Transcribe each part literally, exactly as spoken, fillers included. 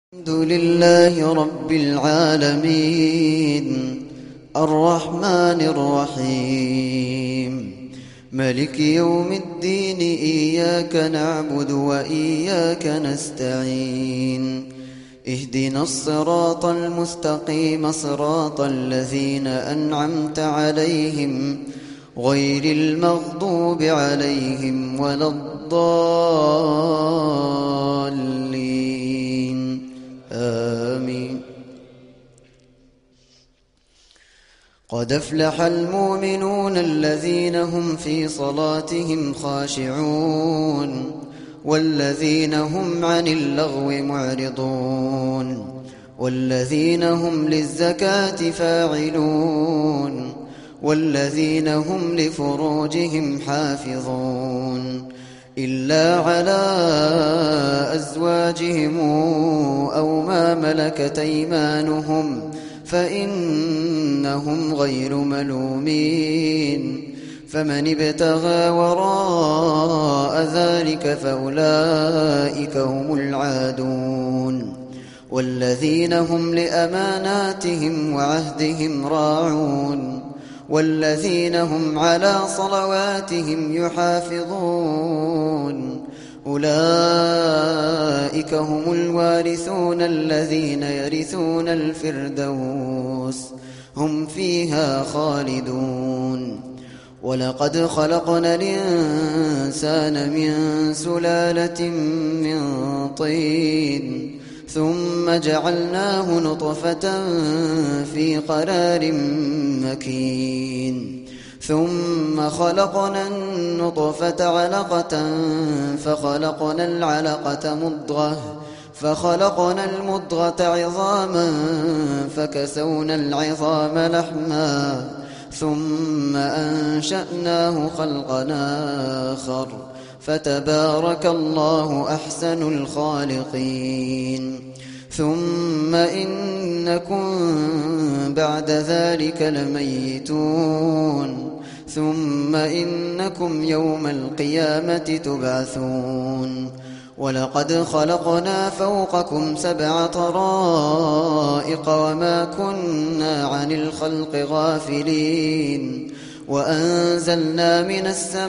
الحمد لله رب العالمين الرحمن الرحيم مالك يوم الدين إياك نعبد وإياك نستعين اهدنا الصراط المستقيم صراط الذين أنعمت عليهم غير المغضوب عليهم ولا الضالين آمين. قد أفلح المؤمنون الذين هم في صلاتهم خاشعون والذين هم عن اللغو معرضون والذين هم للزكاة فاعلون والذين هم لفروجهم حافظون إلا على أزواجهم أو ما ملكت أيمانهم فإنهم غير ملومين فمن ابتغى وراء ذلك فأولئك هم العادون والذين هم لأماناتهم وعهدهم راعون والذين هم على صلواتهم يحافظون أولئك هم الوارثون الذين يرثون الفردوس هم فيها خالدون. ولقد خلقنا الإنسان من سلالة من طين ثم جعلناه نطفة في قرار مكين ثم خلقنا النطفة علقة فخلقنا العلقة مضغة فخلقنا المضغة عظاما فكسونا العظام لحما ثم أنشأناه خلقا آخر فتبارك الله أحسن الخالقين. ثم إنكم بعد ذلك لميتون ثم إنكم يوم القيامة تبعثون. ولقد خلقنا فوقكم سبع طرائق وما كنا عن الخلق غافلين وأنزلنا من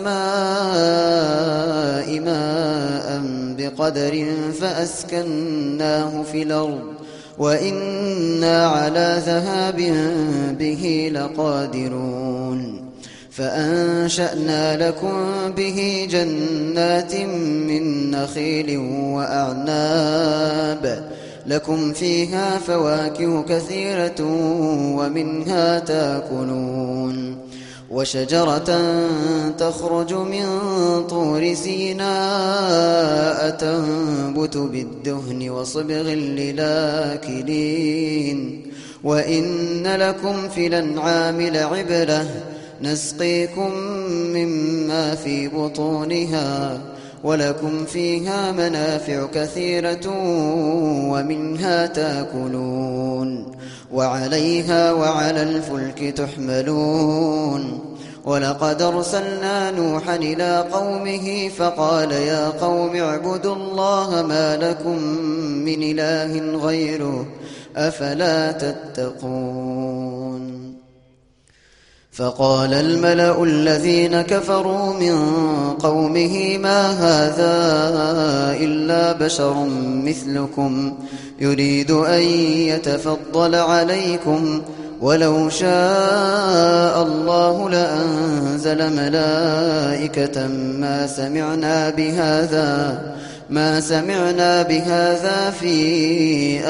السماء ماء بقدر فأسكناه في الأرض وإنا على ذهاب به لقادرون. فأنشأنا لكم به جنات من نخيل وأعناب لكم فيها فواكه كثيرة ومنها تأكلون وشجرة تخرج من طور سيناء تنبت بالدهن وصبغ للآكلين وإن لكم في الأنعام لعبرة نسقيكم مما في بطونها ولكم فيها منافع كثيرة ومنها تأكلون وعليها وعلى الفلك تحملون. ولقد أرسلنا نوحا إلى قومه فقال يا قوم اعبدوا الله ما لكم من إله غيره أفلا تتقون. فقال الملأ الذين كفروا من قومه ما هذا إلا بشر مثلكم يريد أن يتفضل عليكم ولو شاء الله لأنزل ملائكة ما سمعنا بهذا ما سمعنا بهذا في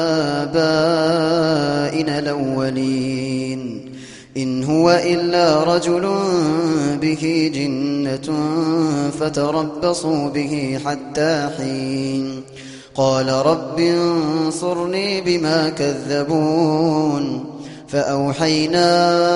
آبائنا الأولين إن هو إلا رجل به جنة فتربصوا به حتى حين. قال رب انصرني بما كذبون فأوحينا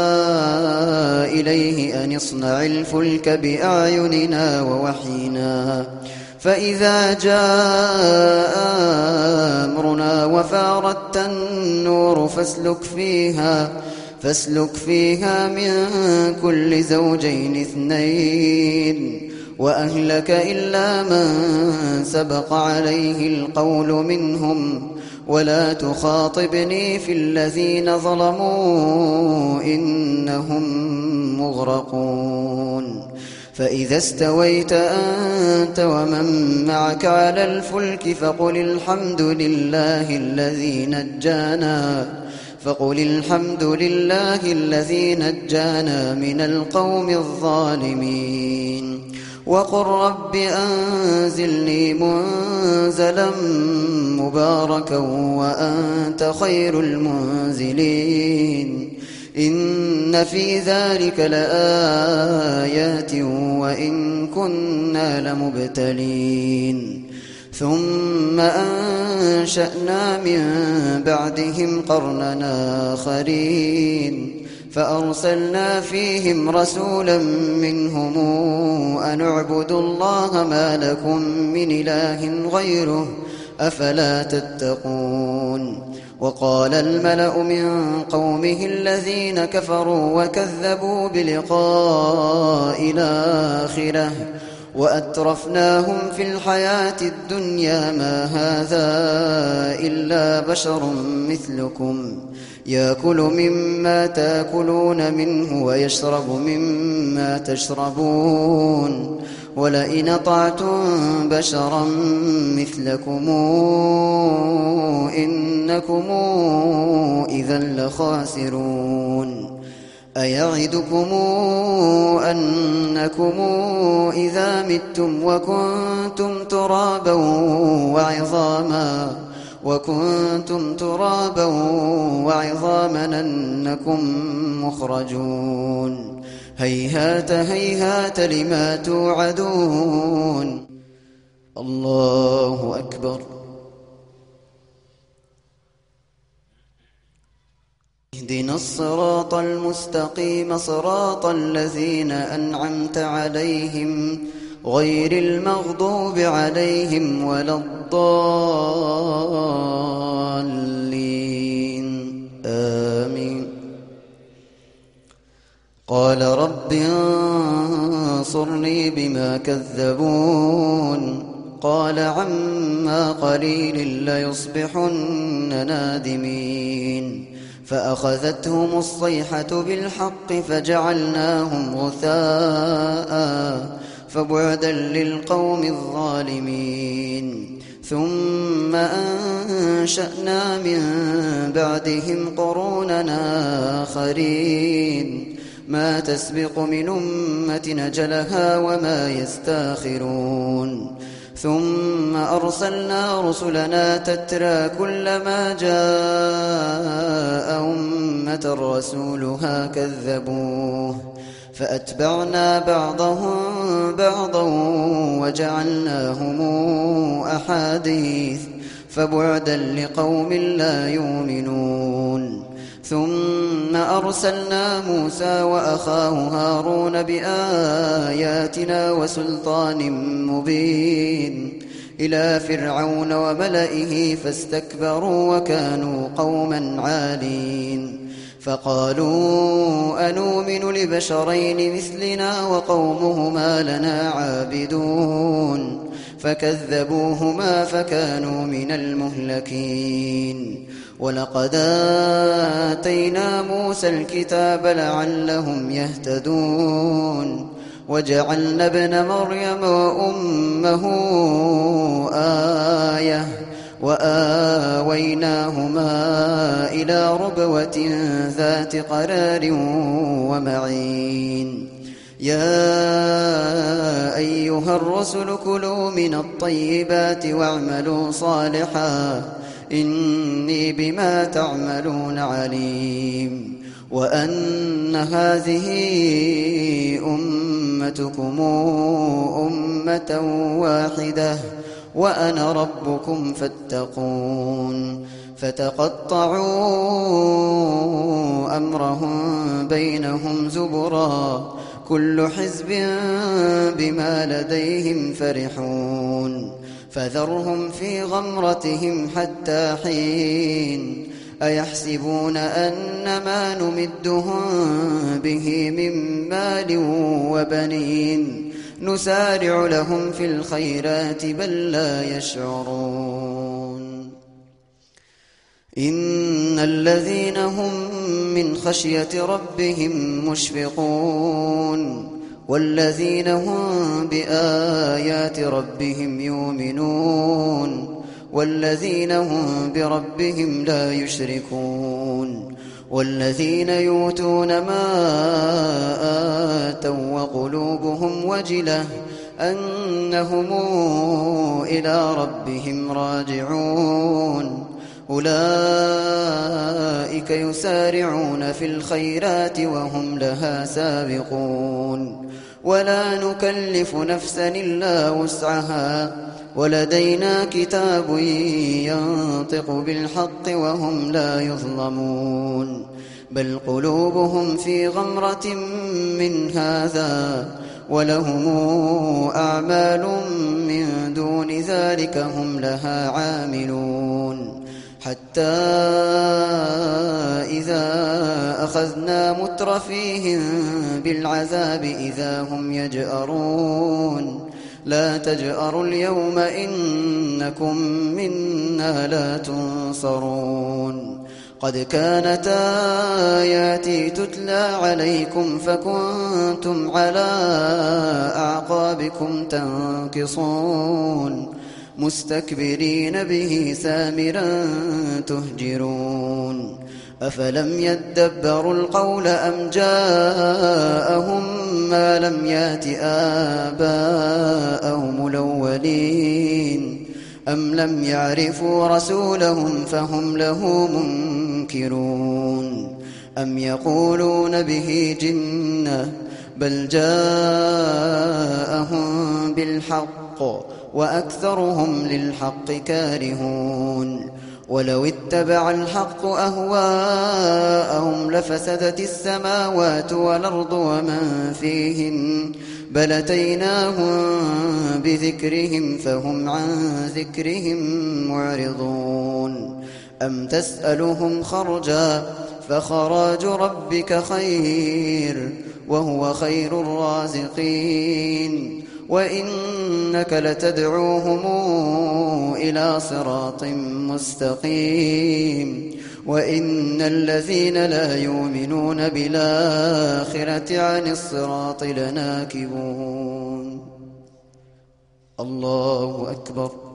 إليه أن اصنع الفلك بأعيننا ووحينا فإذا جاء أمرنا وفارت النور فاسلك فيها فاسلك فيها من كل زوجين اثنين وأهلك إلا من سبق عليه القول منهم ولا تخاطبني في الذين ظلموا إنهم مغرقون فإذا استويت أنت ومن معك على الفلك فقل الحمد لله الذي نجانا فقل الحمد لله الذي نجانا من القوم الظالمين وقل رب أنزلني منزلا مباركا وأنت خير المنزلين إن في ذلك لآيات وإن كنا لمبتلين ثم أنشأنا من بعدهم قرننا آخرين فأرسلنا فيهم رسولا منهم أن اعبدوا الله ما لكم من إله غيره أفلا تتقون وقال الملأ من قومه الذين كفروا وكذبوا بلقاء الآخرة وأترفناهم في الحياة الدنيا ما هذا إلا بشر مثلكم يأكل مما تأكلون منه ويشرب مما تشربون ولئن أطعتم بشرا مثلكم إنكم إذا لخاسرون أيعدكم أنكم إذا متم وكنتم ترابا وعظاما وكنتم ترابا وعظاما أنكم مخرجون هيهات هيهات لما توعدون الله أكبر اهدنا الصراط المستقيم صراط الذين أنعمت عليهم غير المغضوب عليهم ولا الضالين آمين قال رب انصرني بما كذبون قال عما قليل ليصبحن نادمين فأخذتهم الصيحة بالحق فجعلناهم غثاء فبعدا للقوم الظالمين ثم أنشأنا من بعدهم قروننا آخرين ما تسبق من أمة أجلها وما يستاخرون ثم أرسلنا رسلنا تترى كلما جاء أمة رسولها كذبوه فأتبعنا بعضهم بعضا وجعلناهم أحاديث فبعدا لقوم لا يؤمنون ثم أرسلنا موسى وأخاه هارون بآياتنا وسلطان مبين إلى فرعون وملئه فاستكبروا وكانوا قوما عالين فقالوا أنؤمن لبشرين مثلنا وقومهما لنا عابدون فكذبوهما فكانوا من المهلكين ولقد آتينا موسى الكتاب لعلهم يهتدون وجعلنا ابن مريم وأمه آية وآويناهما إلى ربوة ذات قرار ومعين يا أيها الرسل كلوا من الطيبات واعملوا صالحا إني بما تعملون عليم وأن هذه أمتكم أمة واحدة وأنا ربكم فاتقون فتقطعوا أمرهم بينهم زبرا كل حزب بما لديهم فرحون فذرهم في غمرتهم حتى حين أيحسبون أن ما نمدهم به من مال وبنين نسارع لهم في الخيرات بل لا يشعرون إن الذين هم من خشية ربهم مشفقون والذين هم بآيات ربهم يؤمنون والذين هم بربهم لا يشركون والذين يؤتون ما آتوا وقلوبهم وجلة أنهم إلى ربهم راجعون أولئك يسارعون في الخيرات وهم لها سابقون ولا نكلف نفسا إلا وسعها ولدينا كتاب ينطق بالحق وهم لا يظلمون بل قلوبهم في غمرة من هذا ولهم أعمال من دون ذلك هم لها عاملون حتى إذا أخذنا مترفيهم بالعذاب إذا هم يجأرون لا تجأروا اليوم إنكم منا لا تنصرون قد كانت آياتي تتلى عليكم فكنتم على أعقابكم تنكصون مستكبرين به سامرا تهجرون أفلم يدبروا القول أم جاءهم ما لم يات آباءهم الأولين أم لم يعرفوا رسولهم فهم له منكرون أم يقولون به جنة بل جاءهم بالحق وأكثرهم للحق كارهون ولو اتبع الحق أهواءهم لفسدت السماوات والأرض ومن فيهن بل أتيناهم بذكرهم فهم عن ذكرهم معرضون أم تسألهم خرجا فخراج ربك خير وهو خير الرازقين وإنك لتدعوهم إلى صراط مستقيم وإن الذين لا يؤمنون بالآخرة عن الصراط لناكبون الله أكبر.